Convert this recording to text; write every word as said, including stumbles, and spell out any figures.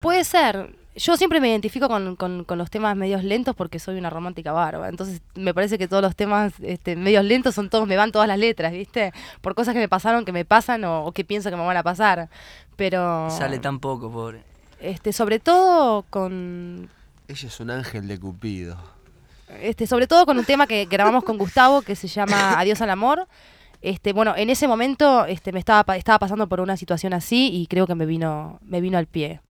Puede ser. Yo siempre me identifico con, con, con los temas medios lentos porque soy una romántica barba. Entonces me parece que todos los temas este, medios lentos son todos, me van todas las letras, ¿viste? Por cosas que me pasaron, que me pasan o, o que pienso que me van a pasar. Sale Pero tan poco, pobre. este, sobre todo con Ella es un ángel de Cupido. este, sobre todo con un tema que grabamos con Gustavo que se llama Adiós al amor. Este, bueno, en ese momento este, me estaba, pa- estaba pasando por una situación así y creo que me vino, me vino al pie.